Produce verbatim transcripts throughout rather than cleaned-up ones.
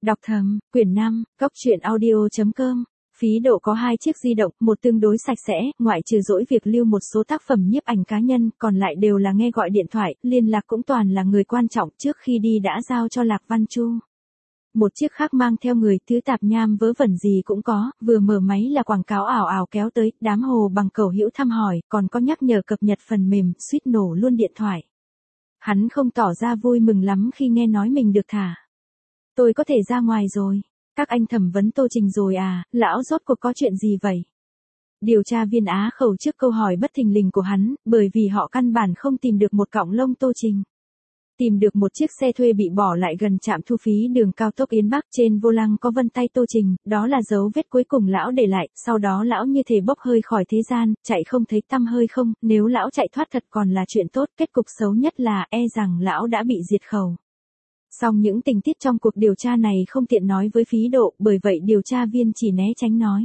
Đọc thầm, quyển năm, góc truyện audio chấm com. Phí Độ có hai chiếc di động, một tương đối sạch sẽ, ngoại trừ dỗi việc lưu một số tác phẩm nhiếp ảnh cá nhân, còn lại đều là nghe gọi điện thoại, liên lạc cũng toàn là người quan trọng, trước khi đi đã giao cho Lạc Văn Chu. Một chiếc khác mang theo người, thứ tạp nham vớ vẩn gì cũng có, vừa mở máy là quảng cáo ảo ảo kéo tới, đám hồ bằng cầu hữu thăm hỏi, còn có nhắc nhở cập nhật phần mềm, suýt nổ luôn điện thoại. Hắn không tỏ ra vui mừng lắm khi nghe nói mình được thả. Tôi có thể ra ngoài rồi. Các anh thẩm vấn Tô Trình rồi à, lão rốt cuộc có chuyện gì vậy? Điều tra viên á khẩu trước câu hỏi bất thình lình của hắn, bởi vì họ căn bản không tìm được một cọng lông Tô Trình. Tìm được một chiếc xe thuê bị bỏ lại gần trạm thu phí đường cao tốc Yến Bắc, trên vô lăng có vân tay Tô Trình, đó là dấu vết cuối cùng lão để lại, sau đó lão như thể bốc hơi khỏi thế gian, chạy không thấy tăm hơi không, nếu lão chạy thoát thật còn là chuyện tốt, kết cục xấu nhất là e rằng lão đã bị diệt khẩu. Song những tình tiết trong cuộc điều tra này không tiện nói với Phí Độ, bởi vậy điều tra viên chỉ né tránh nói.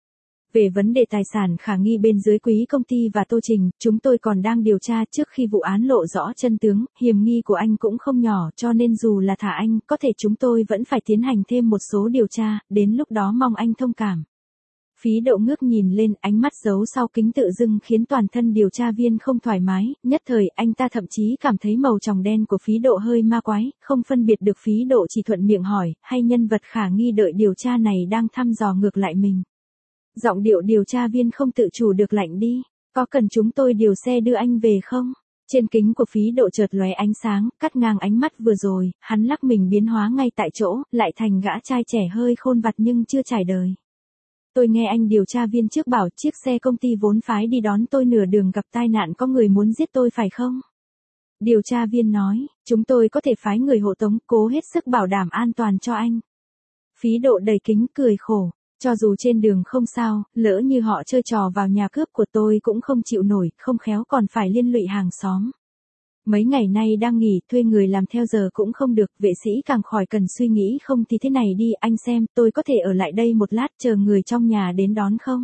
Về vấn đề tài sản khả nghi bên dưới quý công ty và Tô Trình, chúng tôi còn đang điều tra trước khi vụ án lộ rõ chân tướng, hiểm nghi của anh cũng không nhỏ cho nên dù là thả anh, có thể chúng tôi vẫn phải tiến hành thêm một số điều tra, đến lúc đó mong anh thông cảm. Phí Độ ngước nhìn lên, ánh mắt giấu sau kính tự dưng khiến toàn thân điều tra viên không thoải mái, nhất thời anh ta thậm chí cảm thấy màu tròng đen của Phí Độ hơi ma quái, không phân biệt được Phí Độ chỉ thuận miệng hỏi, hay nhân vật khả nghi đợi điều tra này đang thăm dò ngược lại mình. Giọng điệu điều tra viên không tự chủ được lạnh đi, có cần chúng tôi điều xe đưa anh về không? Trên kính của Phí Độ chợt lóe ánh sáng, cắt ngang ánh mắt vừa rồi, hắn lắc mình biến hóa ngay tại chỗ, lại thành gã trai trẻ hơi khôn vặt nhưng chưa trải đời. Tôi nghe anh điều tra viên trước bảo chiếc xe công ty vốn phái đi đón tôi nửa đường gặp tai nạn có người muốn giết tôi phải không? Điều tra viên nói, chúng tôi có thể phái người hộ tống, cố hết sức bảo đảm an toàn cho anh. Phí Độ đầy kính cười khổ, cho dù trên đường không sao, lỡ như họ chơi trò vào nhà cướp của tôi cũng không chịu nổi, không khéo còn phải liên lụy hàng xóm. Mấy ngày nay đang nghỉ, thuê người làm theo giờ cũng không được, vệ sĩ càng khỏi cần suy nghĩ không thì thế này đi, anh xem, tôi có thể ở lại đây một lát chờ người trong nhà đến đón không?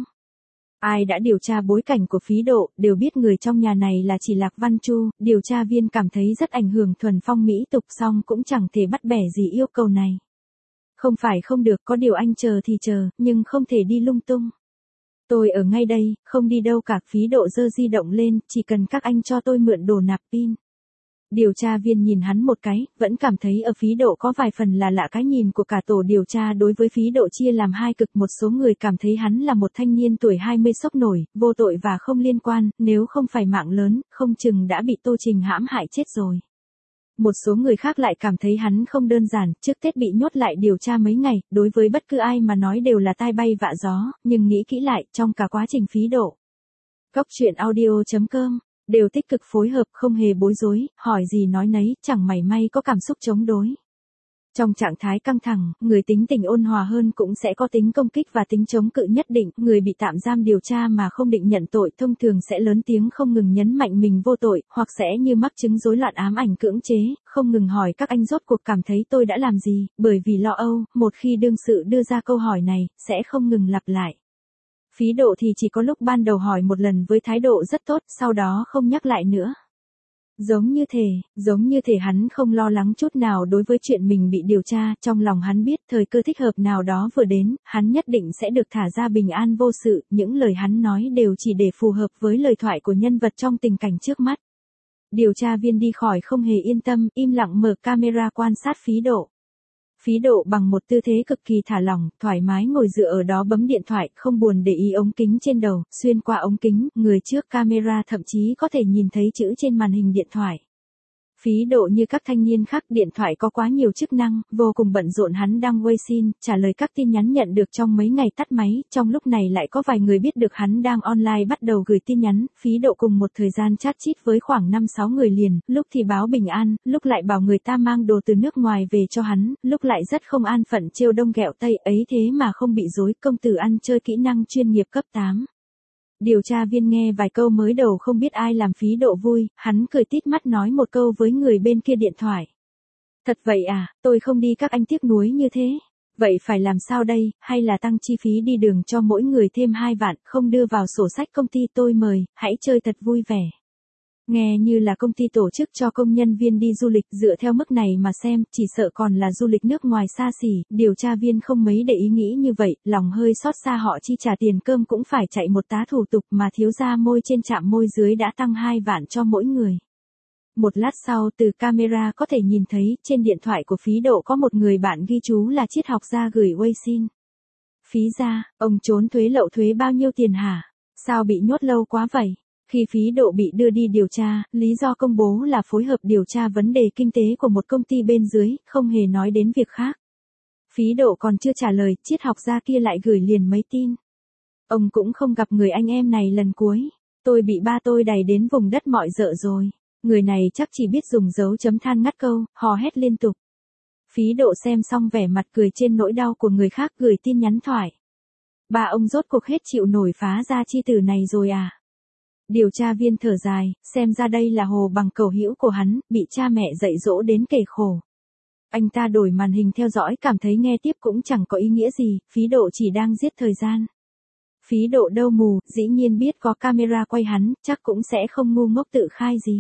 Ai đã điều tra bối cảnh của Phí Độ, đều biết người trong nhà này là chỉ Lạc Văn Chu, điều tra viên cảm thấy rất ảnh hưởng thuần phong mỹ tục song cũng chẳng thể bắt bẻ gì yêu cầu này. Không phải không được, có điều anh chờ thì chờ, nhưng không thể đi lung tung. Tôi ở ngay đây, không đi đâu cả. Phí Độ giơ di động lên, chỉ cần các anh cho tôi mượn đồ nạp pin. Điều tra viên nhìn hắn một cái, vẫn cảm thấy ở Phí Độ có vài phần là lạ. Cái nhìn của cả tổ điều tra đối với Phí Độ chia làm hai cực, một số người cảm thấy hắn là một thanh niên tuổi hai mươi sốc nổi, vô tội và không liên quan, nếu không phải mạng lớn, không chừng đã bị Tô Trình hãm hại chết rồi. Một số người khác lại cảm thấy hắn không đơn giản, trước Tết bị nhốt lại điều tra mấy ngày, đối với bất cứ ai mà nói đều là tai bay vạ gió, nhưng nghĩ kỹ lại, trong cả quá trình Phí Độ. Góc truyện audio chấm com đều tích cực phối hợp, không hề bối rối, hỏi gì nói nấy, chẳng mảy may có cảm xúc chống đối. Trong trạng thái căng thẳng, người tính tình ôn hòa hơn cũng sẽ có tính công kích và tính chống cự nhất định, người bị tạm giam điều tra mà không định nhận tội thông thường sẽ lớn tiếng không ngừng nhấn mạnh mình vô tội, hoặc sẽ như mắc chứng rối loạn ám ảnh cưỡng chế, không ngừng hỏi các anh rốt cuộc cảm thấy tôi đã làm gì, bởi vì lo âu, một khi đương sự đưa ra câu hỏi này, sẽ không ngừng lặp lại. Phí Độ thì chỉ có lúc ban đầu hỏi một lần với thái độ rất tốt, sau đó không nhắc lại nữa. Giống như thể, giống như thể hắn không lo lắng chút nào đối với chuyện mình bị điều tra, trong lòng hắn biết thời cơ thích hợp nào đó vừa đến, hắn nhất định sẽ được thả ra bình an vô sự, những lời hắn nói đều chỉ để phù hợp với lời thoại của nhân vật trong tình cảnh trước mắt. Điều tra viên đi khỏi không hề yên tâm, im lặng mở camera quan sát Phí Độ. Phí Độ bằng một tư thế cực kỳ thả lỏng, thoải mái ngồi dựa ở đó bấm điện thoại, không buồn để ý ống kính trên đầu, xuyên qua ống kính, người trước camera thậm chí có thể nhìn thấy chữ trên màn hình điện thoại. Phí Độ như các thanh niên khác, điện thoại có quá nhiều chức năng, vô cùng bận rộn. Hắn đăng Weixin, trả lời các tin nhắn nhận được trong mấy ngày tắt máy, trong lúc này lại có vài người biết được hắn đang online bắt đầu gửi tin nhắn, Phí Độ cùng một thời gian chat chít với khoảng năm sáu người liền, lúc thì báo bình an, lúc lại bảo người ta mang đồ từ nước ngoài về cho hắn, lúc lại rất không an phận trêu đông ghẹo tây, ấy thế mà không bị dối, công tử ăn chơi kỹ năng chuyên nghiệp cấp tám. Điều tra viên nghe vài câu mới đầu không biết ai làm Phí Độ vui, hắn cười tít mắt nói một câu với người bên kia điện thoại. Thật vậy à, tôi không đi các anh tiếc nuối như thế. Vậy phải làm sao đây, hay là tăng chi phí đi đường cho mỗi người thêm hai vạn, không đưa vào sổ sách công ty tôi mời, hãy chơi thật vui vẻ. Nghe như là công ty tổ chức cho công nhân viên đi du lịch, dựa theo mức này mà xem, chỉ sợ còn là du lịch nước ngoài xa xỉ, điều tra viên không mấy để ý nghĩ như vậy, lòng hơi xót xa họ chi trả tiền cơm cũng phải chạy một tá thủ tục mà thiếu gia môi trên chạm môi dưới đã tăng hai vạn cho mỗi người. Một lát sau từ camera có thể nhìn thấy trên điện thoại của Phí Độ có một người bạn ghi chú là triết học gia gửi Weixin. Phí gia, ông trốn thuế lậu thuế bao nhiêu tiền hả? Sao bị nhốt lâu quá vậy? Khi Phí Độ bị đưa đi điều tra, lý do công bố là phối hợp điều tra vấn đề kinh tế của một công ty bên dưới, không hề nói đến việc khác. Phí Độ còn chưa trả lời, triết học gia kia lại gửi liền mấy tin. Ông cũng không gặp người anh em này lần cuối. Tôi bị ba tôi đày đến vùng đất mọi rợ rồi. Người này chắc chỉ biết dùng dấu chấm than ngắt câu, hò hét liên tục. Phí Độ xem xong vẻ mặt cười trên nỗi đau của người khác gửi tin nhắn thoại. Ba ông rốt cuộc hết chịu nổi phá ra chi tử này rồi à? Điều tra viên thở dài, xem ra đây là hồ bằng cầu hữu của hắn, bị cha mẹ dạy dỗ đến kể khổ. Anh ta đổi màn hình theo dõi cảm thấy nghe tiếp cũng chẳng có ý nghĩa gì, Phí Độ chỉ đang giết thời gian. Phí Độ đâu mù, dĩ nhiên biết có camera quay hắn, chắc cũng sẽ không ngu ngốc tự khai gì.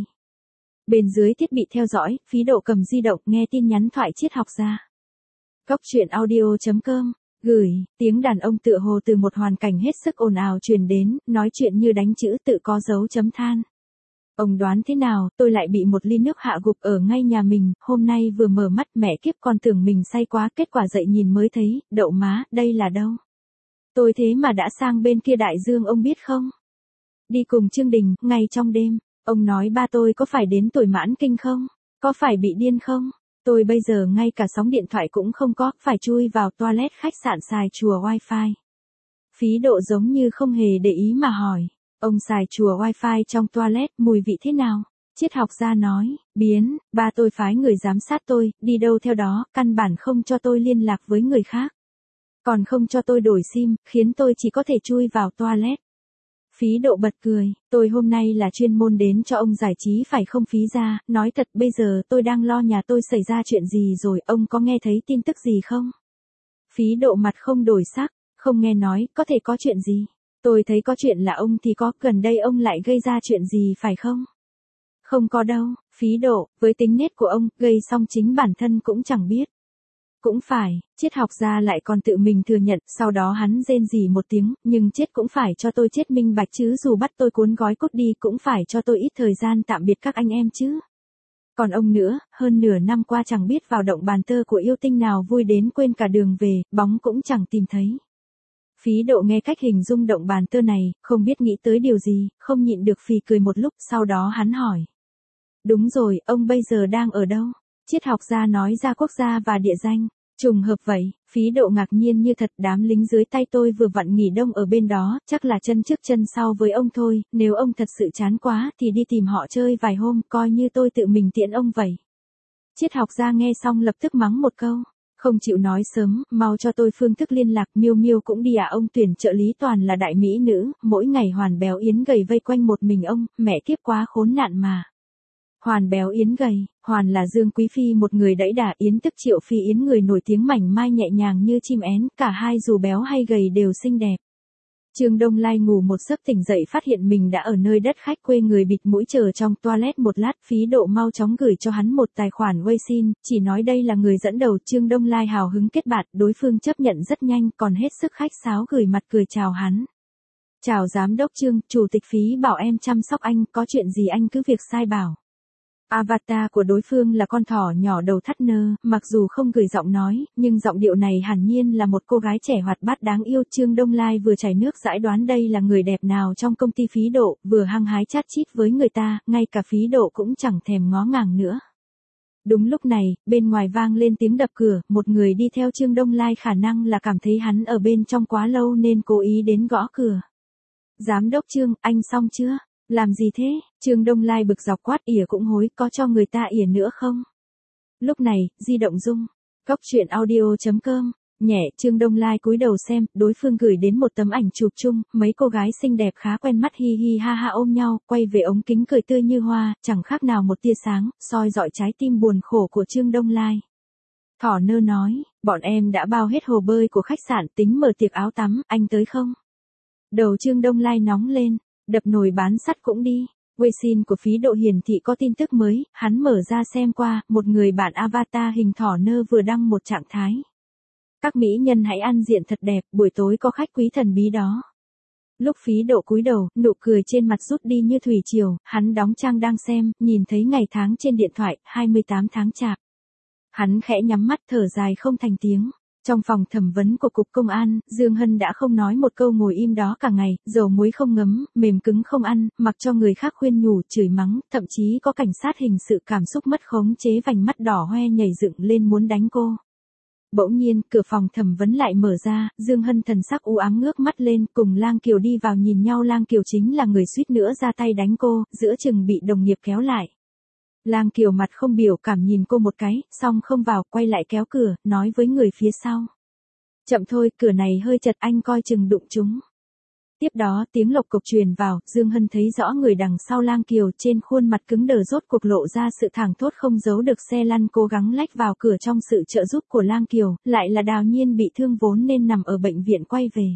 Bên dưới thiết bị theo dõi, Phí Độ cầm di động nghe tin nhắn thoại triết học gia. Cốc truyện audio chấm com Gửi, tiếng đàn ông tựa hồ từ một hoàn cảnh hết sức ồn ào truyền đến, nói chuyện như đánh chữ tự có dấu chấm than. Ông đoán thế nào, tôi lại bị một ly nước hạ gục ở ngay nhà mình, hôm nay vừa mở mắt mẹ kiếp con tưởng mình say quá, kết quả dậy nhìn mới thấy, đậu má, đây là đâu? Tôi thế mà đã sang bên kia đại dương ông biết không? Đi cùng Trương Đình, ngay trong đêm, ông nói ba tôi có phải đến tuổi mãn kinh không? Có phải bị điên không? Tôi bây giờ ngay cả sóng điện thoại cũng không có, phải chui vào toilet khách sạn xài chùa wifi. Phí Độ giống như không hề để ý mà hỏi, ông xài chùa wifi trong toilet, mùi vị thế nào? Triết học gia nói, biến, ba tôi phái người giám sát tôi, đi đâu theo đó, căn bản không cho tôi liên lạc với người khác. Còn không cho tôi đổi sim, khiến tôi chỉ có thể chui vào toilet. Phí Độ bật cười, tôi hôm nay là chuyên môn đến cho ông giải trí phải không Phí gia, nói thật bây giờ tôi đang lo nhà tôi xảy ra chuyện gì rồi, ông có nghe thấy tin tức gì không? Phí Độ mặt không đổi sắc, không nghe nói, có thể có chuyện gì? Tôi thấy có chuyện là ông thì có, gần đây ông lại gây ra chuyện gì phải không? Không có đâu, Phí Độ, với tính nết của ông, gây xong chính bản thân cũng chẳng biết. Cũng phải, triết học gia lại còn tự mình thừa nhận, sau đó hắn rên rỉ một tiếng, nhưng chết cũng phải cho tôi chết minh bạch chứ, dù bắt tôi cuốn gói cút đi cũng phải cho tôi ít thời gian tạm biệt các anh em chứ. Còn ông nữa, hơn nửa năm qua chẳng biết vào động bàn tơ của yêu tinh nào vui đến quên cả đường về, bóng cũng chẳng tìm thấy. Phí Độ nghe cách hình dung động bàn tơ này, không biết nghĩ tới điều gì, không nhịn được phì cười một lúc, sau đó hắn hỏi. Đúng rồi, ông bây giờ đang ở đâu? Triết học gia nói ra quốc gia và địa danh. Trùng hợp vậy, Phí Độ ngạc nhiên như thật, đám lính dưới tay tôi vừa vặn nghỉ đông ở bên đó, chắc là chân trước chân sau với ông thôi, nếu ông thật sự chán quá thì đi tìm họ chơi vài hôm, coi như tôi tự mình tiễn ông vậy. Triết học gia nghe xong lập tức mắng một câu, không chịu nói sớm, mau cho tôi phương thức liên lạc, Miêu Miêu cũng đi à? Ông tuyển trợ lý toàn là đại mỹ nữ, mỗi ngày Hoàn béo yến gầy vây quanh một mình ông, mẹ kiếp quá khốn nạn mà. Hoàn béo yến gầy, Hoàn là Dương Quý Phi một người đẫy đà, Yến tức Triệu Phi Yến người nổi tiếng mảnh mai nhẹ nhàng như chim én, cả hai dù béo hay gầy đều xinh đẹp. Trương Đông Lai ngủ một giấc tỉnh dậy phát hiện mình đã ở nơi đất khách quê người, bịt mũi chờ trong toilet một lát. Phí Độ mau chóng gửi cho hắn một tài khoản Weixin, chỉ nói đây là người dẫn đầu. Trương Đông Lai hào hứng kết bạn, đối phương chấp nhận rất nhanh, còn hết sức khách sáo gửi mặt cười chào hắn. Chào giám đốc Trương, chủ tịch Phí bảo em chăm sóc anh, có chuyện gì anh cứ việc sai bảo. Avatar của đối phương là con thỏ nhỏ đầu thắt nơ, mặc dù không gửi giọng nói, nhưng giọng điệu này hẳn nhiên là một cô gái trẻ hoạt bát đáng yêu. Trương Đông Lai vừa chảy nước dãi đoán đây là người đẹp nào trong công ty Phí Độ, vừa hăng hái chat chít với người ta, ngay cả Phí Độ cũng chẳng thèm ngó ngàng nữa. Đúng lúc này, bên ngoài vang lên tiếng đập cửa, một người đi theo Trương Đông Lai khả năng là cảm thấy hắn ở bên trong quá lâu nên cố ý đến gõ cửa. Giám đốc Trương, anh xong chưa? Làm gì thế? Trương Đông Lai bực dọc quát, ỉa cũng hối, có cho người ta ỉa nữa không? Lúc này, di động rung. Cốc truyện audio chấm com Nhẹ, Trương Đông Lai cúi đầu xem, đối phương gửi đến một tấm ảnh chụp chung, mấy cô gái xinh đẹp khá quen mắt hi hi ha ha ôm nhau, quay về ống kính cười tươi như hoa, chẳng khác nào một tia sáng, soi dọi trái tim buồn khổ của Trương Đông Lai. Thỏ nơ nói, bọn em đã bao hết hồ bơi của khách sạn, tính mở tiệc áo tắm, anh tới không? Đầu Trương Đông Lai nóng lên. Đập nồi bán sắt cũng đi. Weixin của phí độ hiển thị có tin tức mới, hắn mở ra xem qua, một người bạn avatar hình thỏ nơ vừa đăng một trạng thái. Các mỹ nhân hãy ăn diện thật đẹp, buổi tối có khách quý thần bí đó. Lúc phí độ cúi đầu, nụ cười trên mặt rút đi như thủy triều, hắn đóng trang đang xem, nhìn thấy ngày tháng trên điện thoại, hai mươi tám tháng chạp. Hắn khẽ nhắm mắt thở dài không thành tiếng. Trong phòng thẩm vấn của Cục Công an, Dương Hân đã không nói một câu ngồi im đó cả ngày, dầu muối không ngấm, mềm cứng không ăn, mặc cho người khác khuyên nhủ, chửi mắng, thậm chí có cảnh sát hình sự cảm xúc mất khống chế vành mắt đỏ hoe nhảy dựng lên muốn đánh cô. Bỗng nhiên, cửa phòng thẩm vấn lại mở ra, Dương Hân thần sắc u ám ngước mắt lên, cùng Lang Kiều đi vào nhìn nhau. Lang Kiều chính là người suýt nữa ra tay đánh cô, giữa chừng bị đồng nghiệp kéo lại. Lang Kiều mặt không biểu cảm nhìn cô một cái, xong không vào, quay lại kéo cửa, nói với người phía sau. Chậm thôi, cửa này hơi chật, anh coi chừng đụng chúng. Tiếp đó tiếng lộc cộc truyền vào, Dương Hân thấy rõ người đằng sau Lang Kiều, trên khuôn mặt cứng đờ rốt cuộc lộ ra sự thảng thốt không giấu được. Xe lăn cố gắng lách vào cửa trong sự trợ giúp của Lang Kiều, lại là Đào Nhiên bị thương vốn nên nằm ở bệnh viện quay về.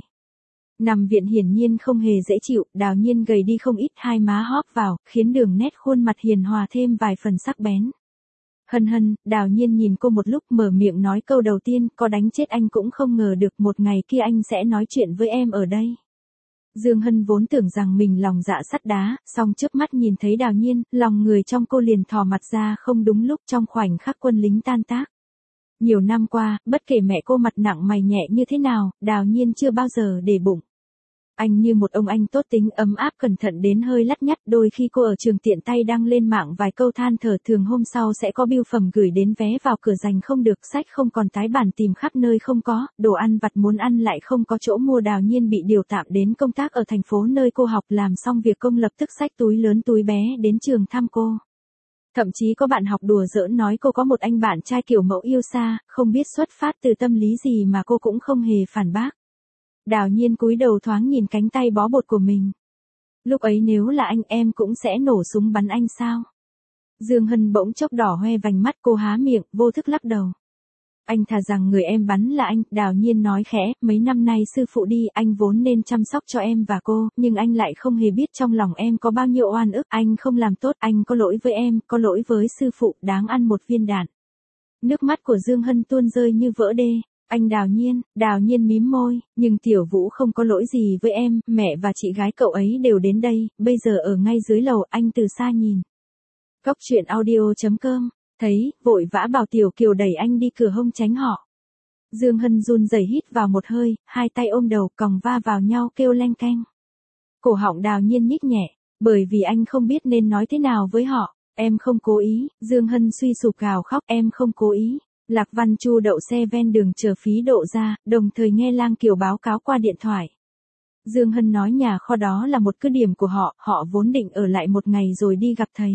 Nằm viện hiển nhiên không hề dễ chịu, Đào Nhiên gầy đi không ít, hai má hóp vào, khiến đường nét khuôn mặt hiền hòa thêm vài phần sắc bén. Hân Hân, Đào Nhiên nhìn cô một lúc mở miệng nói câu đầu tiên, có đánh chết anh cũng không ngờ được một ngày kia anh sẽ nói chuyện với em ở đây. Dương Hân vốn tưởng rằng mình lòng dạ sắt đá, song trước mắt nhìn thấy Đào Nhiên, lòng người trong cô liền thò mặt ra không đúng lúc trong khoảnh khắc quân lính tan tác. Nhiều năm qua, bất kể mẹ cô mặt nặng mày nhẹ như thế nào, Đào Nhiên chưa bao giờ để bụng. Anh như một ông anh tốt tính ấm áp cẩn thận đến hơi lắt nhắt, đôi khi cô ở trường tiện tay đăng lên mạng vài câu than thở, thường hôm sau sẽ có bưu phẩm gửi đến, vé vào cửa giành không được, sách không còn, tái bản tìm khắp nơi không có, đồ ăn vặt muốn ăn lại không có chỗ mua. Đào Nhiên bị điều tạm đến công tác ở thành phố nơi cô học, làm xong việc công lập tức xách túi lớn túi bé đến trường thăm cô. Thậm chí có bạn học đùa giỡn nói cô có một anh bạn trai kiểu mẫu yêu xa, không biết xuất phát từ tâm lý gì mà cô cũng không hề phản bác. Đào Nhiên cúi đầu thoáng nhìn cánh tay bó bột của mình. Lúc ấy nếu là anh, em cũng sẽ nổ súng bắn anh sao? Dương Hân bỗng chốc đỏ hoe vành mắt, cô há miệng, vô thức lắc đầu. Anh thà rằng người em bắn là anh, Đào Nhiên nói khẽ, mấy năm nay sư phụ đi, anh vốn nên chăm sóc cho em và cô, nhưng anh lại không hề biết trong lòng em có bao nhiêu oan ức, anh không làm tốt, anh có lỗi với em, có lỗi với sư phụ, đáng ăn một viên đạn. Nước mắt của Dương Hân tuôn rơi như vỡ đê. Anh Đào Nhiên, Đào Nhiên mím môi, nhưng Tiểu Vũ không có lỗi gì với em, mẹ và chị gái cậu ấy đều đến đây, bây giờ ở ngay dưới lầu, anh từ xa nhìn. Góc truyện audio chấm com, thấy, vội vã bảo Tiểu Kiều đẩy anh đi cửa hông tránh họ. Dương Hân run rẩy hít vào một hơi, hai tay ôm đầu, còng va vào nhau kêu leng keng. Cổ họng Đào Nhiên nhích nhẹ, bởi vì anh không biết nên nói thế nào với họ. Em không cố ý, Dương Hân suy sụp gào khóc, em không cố ý. Lạc Văn Chu đậu xe ven đường chờ phí độ ra, đồng thời nghe Lang Kiều báo cáo qua điện thoại. Dương Hân nói nhà kho đó là một cứ điểm của họ, họ vốn định ở lại một ngày rồi đi gặp thầy.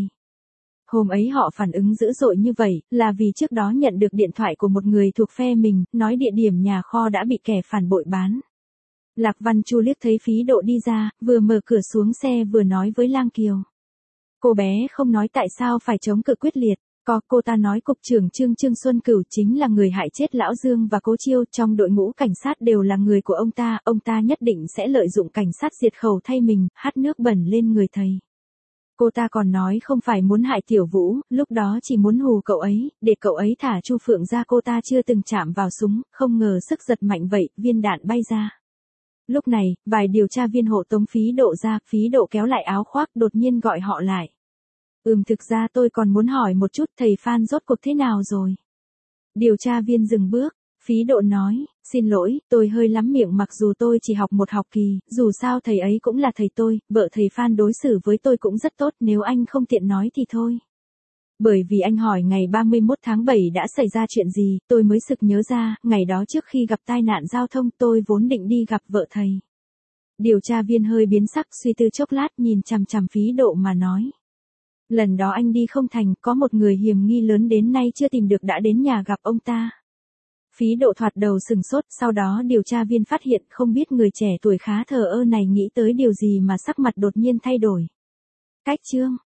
Hôm ấy họ phản ứng dữ dội như vậy, là vì trước đó nhận được điện thoại của một người thuộc phe mình, nói địa điểm nhà kho đã bị kẻ phản bội bán. Lạc Văn Chu liếc thấy phí độ đi ra, vừa mở cửa xuống xe vừa nói với Lang Kiều. Cô bé không nói tại sao phải chống cự quyết liệt. Có, cô ta nói cục trưởng Trương Trương Xuân Cửu chính là người hại chết Lão Dương và Cố Chiêu, trong đội ngũ cảnh sát đều là người của ông ta, ông ta nhất định sẽ lợi dụng cảnh sát diệt khẩu thay mình, hắt nước bẩn lên người thầy. Cô ta còn nói không phải muốn hại Tiểu Vũ, lúc đó chỉ muốn hù cậu ấy, để cậu ấy thả Chu Phượng ra. Cô ta chưa từng chạm vào súng, không ngờ sức giật mạnh vậy, viên đạn bay ra. Lúc này, vài điều tra viên hộ tống phí độ ra, phí độ kéo lại áo khoác, đột nhiên gọi họ lại. Ừm thực ra tôi còn muốn hỏi một chút, thầy Phan rốt cuộc thế nào rồi? Điều tra viên dừng bước, phí độ nói, xin lỗi, tôi hơi lắm miệng, mặc dù tôi chỉ học một học kỳ, dù sao thầy ấy cũng là thầy tôi, vợ thầy Phan đối xử với tôi cũng rất tốt, nếu anh không tiện nói thì thôi. Bởi vì anh hỏi ngày ba mươi mốt tháng bảy đã xảy ra chuyện gì, tôi mới sực nhớ ra, ngày đó trước khi gặp tai nạn giao thông tôi vốn định đi gặp vợ thầy. Điều tra viên hơi biến sắc, suy tư chốc lát, nhìn chằm chằm phí độ mà nói. Lần đó anh đi không thành, có một người hiểm nghi lớn đến nay chưa tìm được đã đến nhà gặp ông ta. Phí độ thoạt đầu sừng sốt, sau đó điều tra viên phát hiện không biết người trẻ tuổi khá thờ ơ này nghĩ tới điều gì mà sắc mặt đột nhiên thay đổi. Cách chương